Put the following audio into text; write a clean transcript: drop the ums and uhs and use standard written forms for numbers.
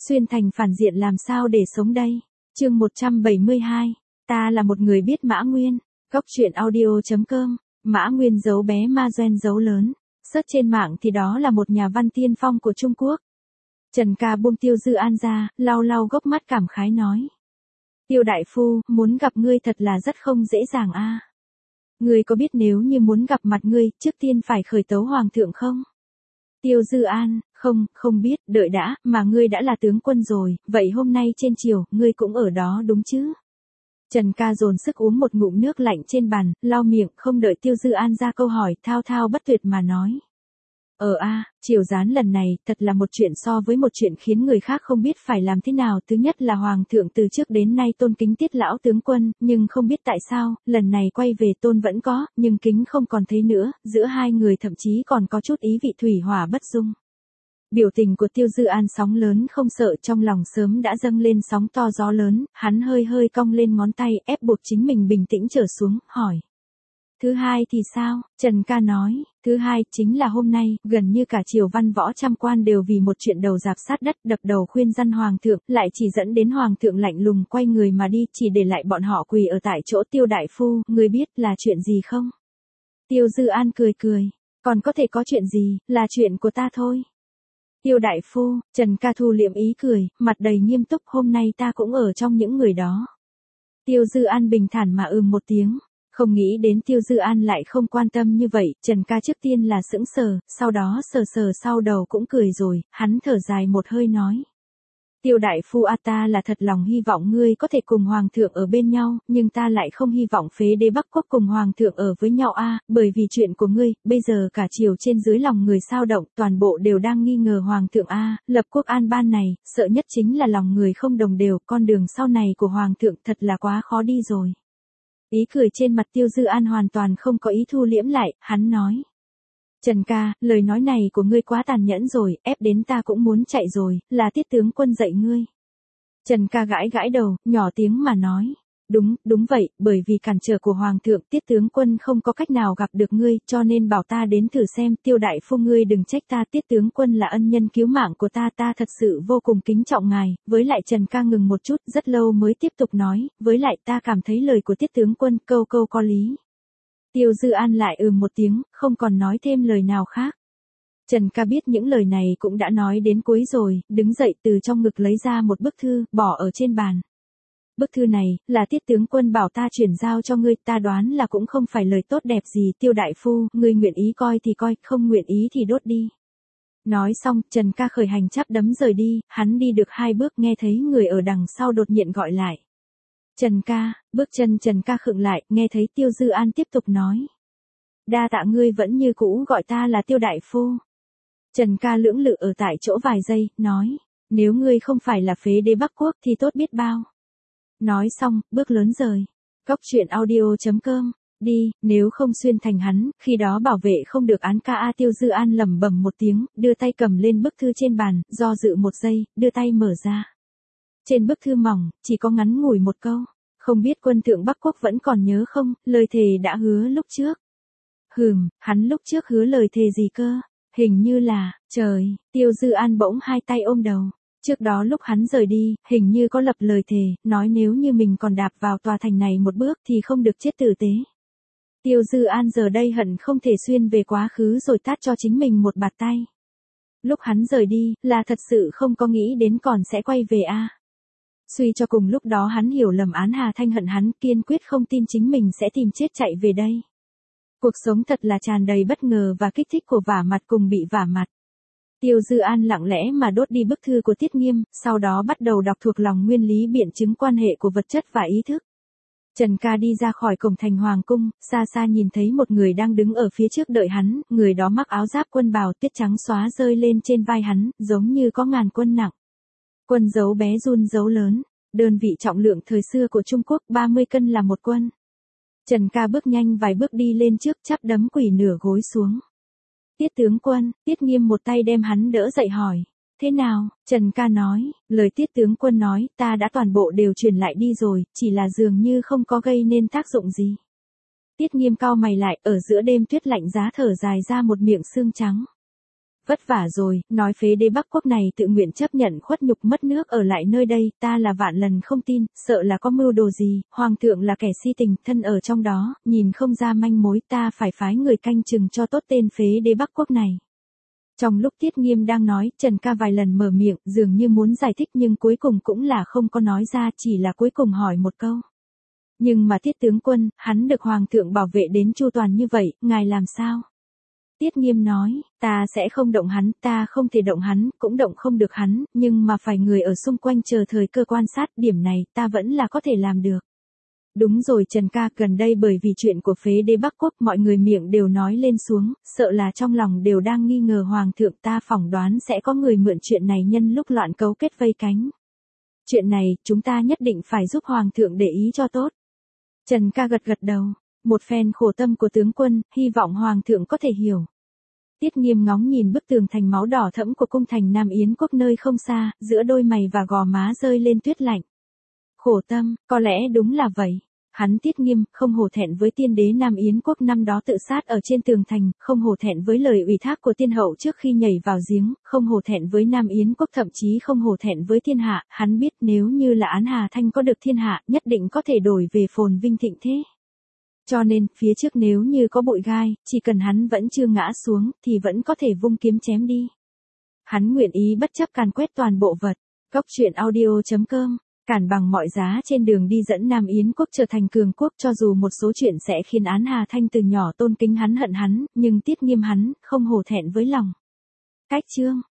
Xuyên thành phản diện làm sao để sống đây? Chương 172. Ta là một người biết Mã Nguyên. Góc truyện audio.com. Mã Nguyên dấu bé Ma Gen dấu lớn. Search trên mạng thì đó là một nhà văn tiên phong của Trung Quốc. Trần Ca buông Tiêu Dư An ra, lau lau gốc mắt cảm khái nói. Tiêu đại phu, muốn gặp ngươi thật là rất không dễ dàng a. Ngươi có biết nếu như muốn gặp mặt ngươi, trước tiên phải khởi tấu hoàng thượng không? Tiêu Dư An, không biết, đợi đã, mà ngươi đã là tướng quân rồi, vậy hôm nay trên chiều, ngươi cũng ở đó đúng chứ? Trần Ca dồn sức uống một ngụm nước lạnh trên bàn, lau miệng, không đợi Tiêu Dư An ra câu hỏi, thao thao bất tuyệt mà nói. Triều gián lần này, thật là một chuyện so với một chuyện khiến người khác không biết phải làm thế nào. Thứ nhất là Hoàng thượng từ trước đến nay tôn kính Tiết lão tướng quân, nhưng không biết tại sao, lần này quay về tôn vẫn có, nhưng kính không còn thấy nữa, giữa hai người thậm chí còn có chút ý vị thủy hỏa bất dung. Biểu tình của Tiêu Dư An sóng lớn không sợ, trong lòng sớm đã dâng lên sóng to gió lớn, hắn hơi cong lên ngón tay, ép buộc chính mình bình tĩnh trở xuống, hỏi. Thứ hai thì sao? Trần Ca nói, thứ hai chính là hôm nay, gần như cả triều văn võ trăm quan đều vì một chuyện đầu rạp sát đất đập đầu khuyên răn hoàng thượng, lại chỉ dẫn đến hoàng thượng lạnh lùng quay người mà đi, chỉ để lại bọn họ quỳ ở tại chỗ. Tiêu đại phu, người biết là chuyện gì không? Tiêu Dư An cười, còn có thể có chuyện gì, là chuyện của ta thôi. Tiêu đại phu, Trần Ca thu liệm ý cười, mặt đầy nghiêm túc, hôm nay ta cũng ở trong những người đó. Tiêu Dư An bình thản mà một tiếng. Không nghĩ đến Tiêu Dư An lại không quan tâm như vậy, Trần Ca trước tiên là sững sờ, sau đó sờ sau đầu cũng cười rồi, hắn thở dài một hơi nói. Tiêu đại phu ta là thật lòng hy vọng ngươi có thể cùng Hoàng thượng ở bên nhau, nhưng ta lại không hy vọng phế đế Bắc Quốc cùng Hoàng thượng ở với nhau bởi vì chuyện của ngươi, bây giờ cả triều trên dưới lòng người xao động, toàn bộ đều đang nghi ngờ Hoàng thượng lập quốc an ban này, sợ nhất chính là lòng người không đồng đều, con đường sau này của Hoàng thượng thật là quá khó đi rồi. Ý cười trên mặt Tiêu Dư An hoàn toàn không có ý thu liễm lại, hắn nói. Trần Ca, lời nói này của ngươi quá tàn nhẫn rồi, ép đến ta cũng muốn chạy rồi, là Tiết tướng quân dạy ngươi. Trần Ca gãi đầu, nhỏ tiếng mà nói. Đúng vậy, bởi vì cản trở của Hoàng thượng, Tiết tướng quân không có cách nào gặp được ngươi, cho nên bảo ta đến thử xem. Tiêu đại phu ngươi đừng trách ta, Tiết tướng quân là ân nhân cứu mạng của ta thật sự vô cùng kính trọng ngài. Với lại Trần Ca ngừng một chút, rất lâu mới tiếp tục nói, với lại ta cảm thấy lời của Tiết tướng quân câu có lý. Tiêu Dư An lại một tiếng, không còn nói thêm lời nào khác. Trần Ca biết những lời này cũng đã nói đến cuối rồi, đứng dậy từ trong ngực lấy ra một bức thư, bỏ ở trên bàn. Bức thư này, là Tiết tướng quân bảo ta chuyển giao cho ngươi, ta đoán là cũng không phải lời tốt đẹp gì. Tiêu đại phu, ngươi nguyện ý coi thì coi, không nguyện ý thì đốt đi. Nói xong, Trần Ca khởi hành chắp đấm rời đi, hắn đi được 2 bước nghe thấy người ở đằng sau đột nhiên gọi lại. Trần Ca, bước chân Trần Ca khựng lại, nghe thấy Tiêu Dư An tiếp tục nói. Đa tạ ngươi vẫn như cũ gọi ta là Tiêu đại phu. Trần Ca lưỡng lự ở tại chỗ vài giây, nói, nếu ngươi không phải là phế đế Bắc Quốc thì tốt biết bao. Nói xong, bước lớn rời. Góc truyện audio.com. Đi, nếu không xuyên thành hắn, khi đó bảo vệ không được án ca. Tiêu Dư An lẩm bẩm một tiếng, đưa tay cầm lên bức thư trên bàn, do dự một giây, đưa tay mở ra. Trên bức thư mỏng, chỉ có ngắn ngủi một câu. Không biết quân thượng Bắc Quốc vẫn còn nhớ không, lời thề đã hứa lúc trước. Hắn lúc trước hứa lời thề gì cơ? Hình như là, trời, Tiêu Dư An bỗng hai tay ôm đầu. Trước đó lúc hắn rời đi, hình như có lập lời thề, nói nếu như mình còn đạp vào tòa thành này một bước thì không được chết tử tế. Tiêu Dư An giờ đây hận không thể xuyên về quá khứ rồi tát cho chính mình một bạt tay. Lúc hắn rời đi, là thật sự không có nghĩ đến còn sẽ quay về Suy cho cùng lúc đó hắn hiểu lầm Án Hà Thanh hận hắn, kiên quyết không tin chính mình sẽ tìm chết chạy về đây. Cuộc sống thật là tràn đầy bất ngờ và kích thích của vả mặt cùng bị vả mặt. Tiêu Dư An lặng lẽ mà đốt đi bức thư của Tiết Nghiêm, sau đó bắt đầu đọc thuộc lòng nguyên lý biện chứng quan hệ của vật chất và ý thức. Trần Ca đi ra khỏi cổng thành Hoàng cung, xa nhìn thấy một người đang đứng ở phía trước đợi hắn, người đó mặc áo giáp quân bào tiết trắng xóa rơi lên trên vai hắn, giống như có ngàn quân nặng. Quân dấu bé run dấu lớn, đơn vị trọng lượng thời xưa của Trung Quốc 30 cân là một quân. Trần Ca bước nhanh vài bước đi lên trước, chắp đấm quỳ nửa gối xuống. Tiết tướng quân, Tiết Nghiêm một tay đem hắn đỡ dậy hỏi. Thế nào? Trần Ca nói, lời Tiết tướng quân nói, ta đã toàn bộ đều truyền lại đi rồi, chỉ là dường như không có gây nên tác dụng gì. Tiết Nghiêm cau mày lại, ở giữa đêm tuyết lạnh giá thở dài ra một miệng xương trắng. Vất vả rồi, nói phế đế Bắc Quốc này tự nguyện chấp nhận khuất nhục mất nước ở lại nơi đây, ta là vạn lần không tin, sợ là có mưu đồ gì, hoàng thượng là kẻ si tình, thân ở trong đó, nhìn không ra manh mối, ta phải phái người canh chừng cho tốt tên phế đế Bắc Quốc này. Trong lúc Tiết Nghiêm đang nói, Trần Ca vài lần mở miệng, dường như muốn giải thích nhưng cuối cùng cũng là không có nói ra, chỉ là cuối cùng hỏi một câu. Nhưng mà Tiết tướng quân, hắn được hoàng thượng bảo vệ đến chu toàn như vậy, ngài làm sao? Tiết Nghiêm nói, ta sẽ không động hắn, ta không thể động hắn, cũng động không được hắn, nhưng mà phải người ở xung quanh chờ thời cơ quan sát, điểm này ta vẫn là có thể làm được. Đúng rồi Trần Ca, gần đây bởi vì chuyện của phế đế Bắc Quốc mọi người miệng đều nói lên xuống, sợ là trong lòng đều đang nghi ngờ hoàng thượng, ta phỏng đoán sẽ có người mượn chuyện này nhân lúc loạn cấu kết vây cánh. Chuyện này, chúng ta nhất định phải giúp hoàng thượng để ý cho tốt. Trần Ca gật gật đầu, một phen khổ tâm của tướng quân, hy vọng hoàng thượng có thể hiểu. Tiết Nghiêm ngóng nhìn bức tường thành máu đỏ thẫm của cung thành Nam Yến Quốc nơi không xa, giữa đôi mày và gò má rơi lên tuyết lạnh. Khổ tâm, có lẽ đúng là vậy. Hắn Tiết Nghiêm, không hổ thẹn với tiên đế Nam Yến Quốc năm đó tự sát ở trên tường thành, không hổ thẹn với lời ủy thác của tiên hậu trước khi nhảy vào giếng, không hổ thẹn với Nam Yến Quốc, thậm chí không hổ thẹn với thiên hạ, hắn biết nếu như là án Hà Thanh có được thiên hạ, nhất định có thể đổi về phồn vinh thịnh thế. Cho nên, phía trước nếu như có bụi gai, chỉ cần hắn vẫn chưa ngã xuống, thì vẫn có thể vung kiếm chém đi. Hắn nguyện ý bất chấp càn quét toàn bộ vật. Góc truyện audio.com, cản bằng mọi giá trên đường đi dẫn Nam Yến Quốc trở thành cường quốc, cho dù một số chuyện sẽ khiến án Hà Thanh từ nhỏ tôn kính hắn hận hắn, nhưng Tiết Nghiêm hắn, không hổ thẹn với lòng. Cách chương.